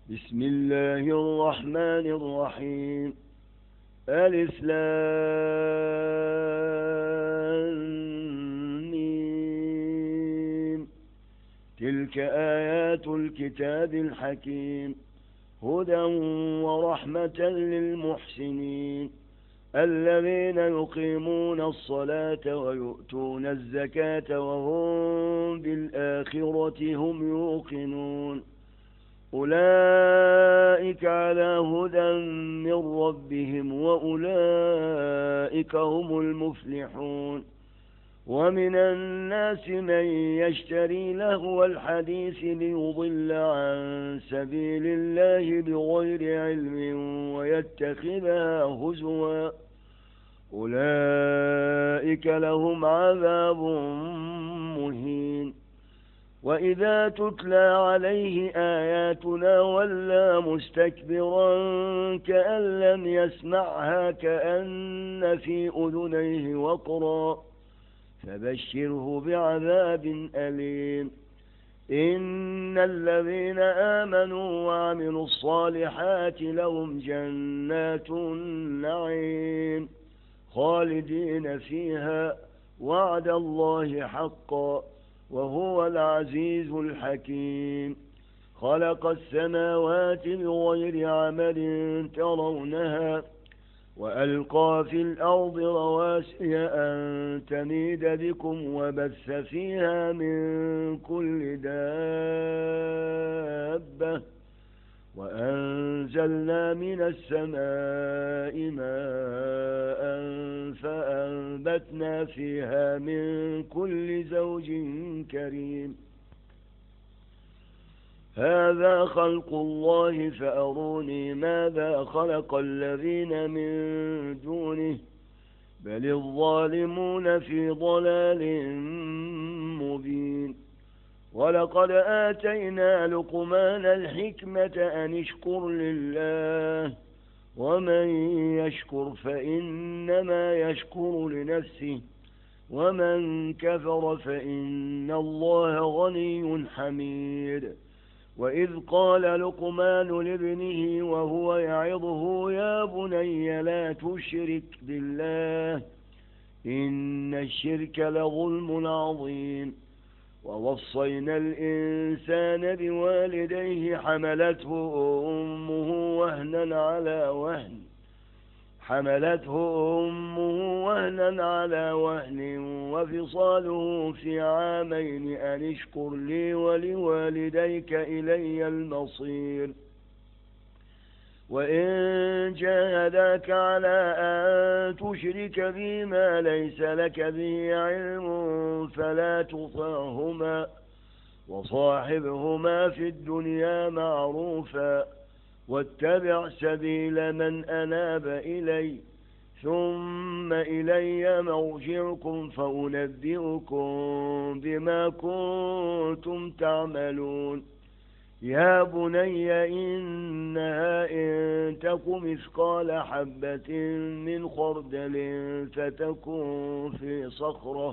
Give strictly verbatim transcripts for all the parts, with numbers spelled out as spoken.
بسم الله الرحمن الرحيم. ألف لام ميم. تلك آيات الكتاب الحكيم، هدى ورحمة للمحسنين الذين يقيمون الصلاة ويؤتون الزكاة وهم بالآخرة هم يوقنون. أولئك على هدى من ربهم وأولئك هم المفلحون. ومن الناس من يشتري لهو الحديث ليضل عن سبيل الله بغير علم ويتخذها هزوا، أولئك لهم عذاب مهين. وإذا تتلى عليه آياتنا ولى مستكبرا كأن لم يسمعها كأن في أذنيه وقرا، فبشره بعذاب أليم. إن الذين آمنوا وعملوا الصالحات لهم جنات النعيم خالدين فيها، وعد الله حقا، وهو العزيز الحكيم. خلق السماوات بغير عمد ترونها، وألقى في الأرض رواسي أن تميد بكم وبث فيها من كل دابة، وأنزلنا من السماء ماء فأنبتنا فيها من كل زوج كريم. هذا خلق الله فأروني ماذا خلق الذين من دونه، بل الظالمون في ضلال مبين. ولقد آتينا لقمان الحكمة أن اشكر لله، ومن يشكر فإنما يشكر لنفسه، ومن كفر فإن الله غني حميد. وإذ قال لقمان لابنه وهو يعظه يا بني لا تشرك بالله إن الشرك لظلم عظيم. ووصينا الإنسان بوالديه حملته أمه وهنا على وهن حملته أمه وهنا على وهن وفصاله في عامين أن اشكر لي ولوالديك إلي المصير. وإن جاهداك على أن تشرك بي ما ليس لك به علم فلا تطعهما، وصاحبهما في الدنيا معروفا، واتبع سبيل من أناب إلي، ثم إلي مرجعكم فأنبئكم بما كنتم تعملون. يا بني إنها إن تك مثقال حبة من خردل فتكن في صخرة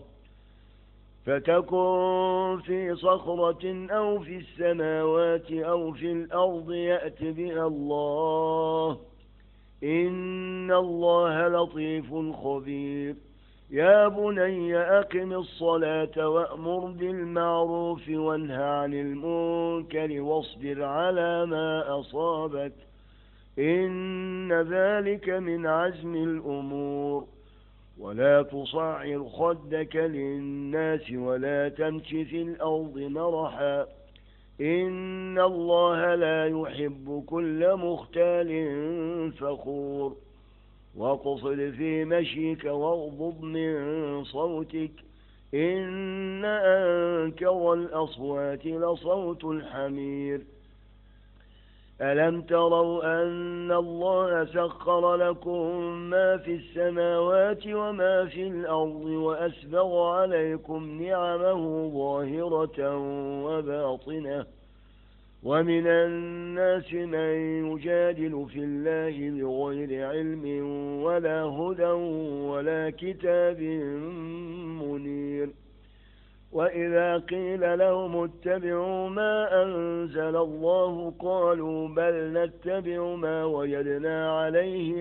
فتكن في صخرة أو في السماوات أو في الأرض يأت بها الله، إن الله لطيف خبير. يا بني أقم الصلاة وأمر بالمعروف وانه عن المنكر واصبر على ما أصابك، إن ذلك من عزم الأمور. ولا تصعر خدك للناس ولا تمش في الأرض مرحا، إن الله لا يحب كل مختال فخور. واقصد في مشيك واغضض من صوتك، إن أنكر الأصوات لصوت الحمير. ألم تروا أن الله سخر لكم ما في السماوات وما في الأرض وأسبغ عليكم نعمه ظاهرة وباطنة، ومن الناس من يجادل في الله بغير علم ولا هدى ولا كتاب منير. وإذا قيل لهم اتبعوا ما أنزل الله قالوا بل نتبع ما وجدنا عليه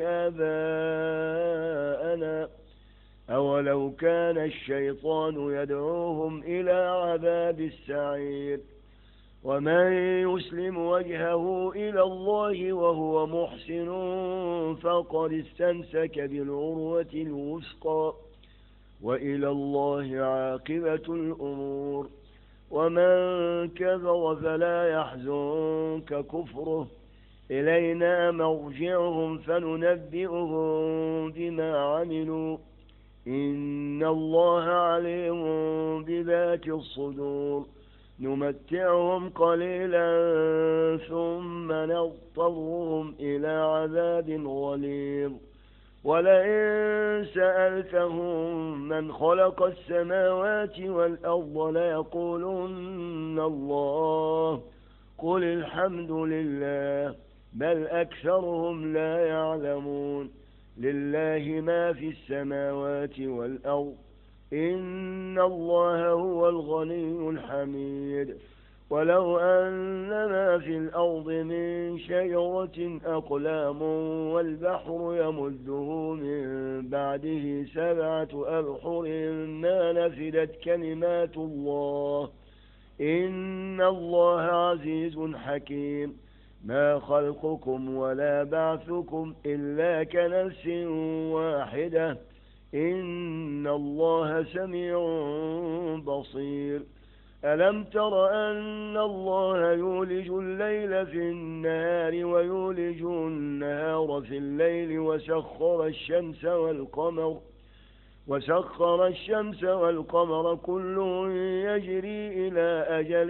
آباءنا أولو كان الشيطان يدعوهم إلى عذاب السعير ومن يسلم وجهه إلى الله وهو محسن فقد استمسك بالعروة الوثقى وإلى الله عاقبة الأمور ومن كفر فلا يحزنك كفره إلينا مرجعهم فننبئهم بما عملوا إن الله عليم بذات الصدور نمتعهم قليلا ثم نضطرهم إلى عذاب غليظ ولئن سألتهم من خلق السماوات والأرض ليقولن الله قل الحمد لله بل أكثرهم لا يعلمون لله ما في السماوات والأرض إن الله هو الغني الحميد ولو أن ما في الأرض من شجرة أقلام والبحر يمده من بعده سبعة أبحر ما نفدت كلمات الله إن الله عزيز حكيم ما خلقكم ولا بعثكم إلا كنفس واحدة إن الله سميع بصير ألم تر أن الله يولج الليل في النهار ويولج النهار في الليل وسخر الشمس والقمر وسخر الشمس والقمر كل يجري إلى أجل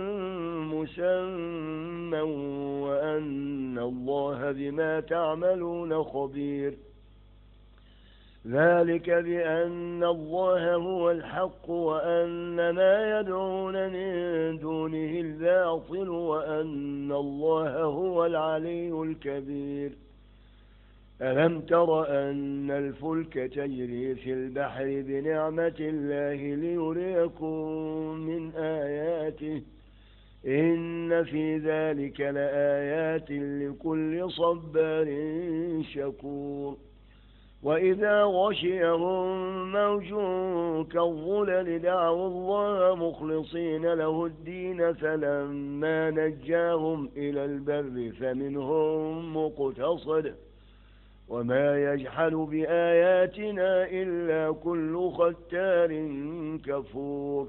مسمى وأن الله بما تعملون خبير ذلك بأن الله هو الحق وأن ما يدعون من دونه الباطل وأن الله هو العلي الكبير ألم تر أن الفلك تجري في البحر بنعمة الله ليريكم من آياته إن في ذلك لآيات لكل صبار شكور وإذا غشيهم موج كالظلل دعوا الله مخلصين له الدين فلما نجاهم إلى البر فمنهم مقتصد وما يجحد بآياتنا إلا كل ختار كفور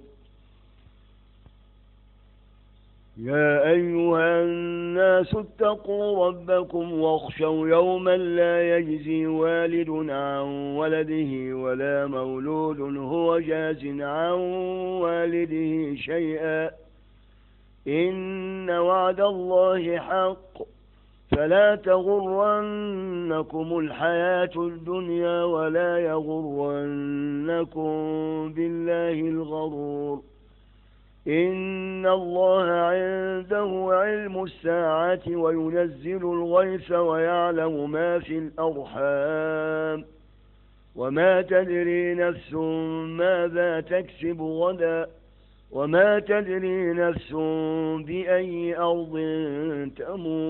يا أيها الناس اتقوا ربكم واخشوا يوما لا يجزي والد عن ولده ولا مولود هو جاز عن والده شيئا إن وعد الله حق فلا تغرنكم الحياة الدنيا ولا يغرنكم بالله الغرور إن الله عنده علم الساعة وينزل الغيث ويعلم ما في الأرحام وما تدري نفس ماذا تكسب غدا وما تدري نفس بأي أرض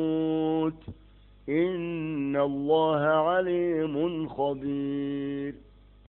تموت إن الله عليم خبير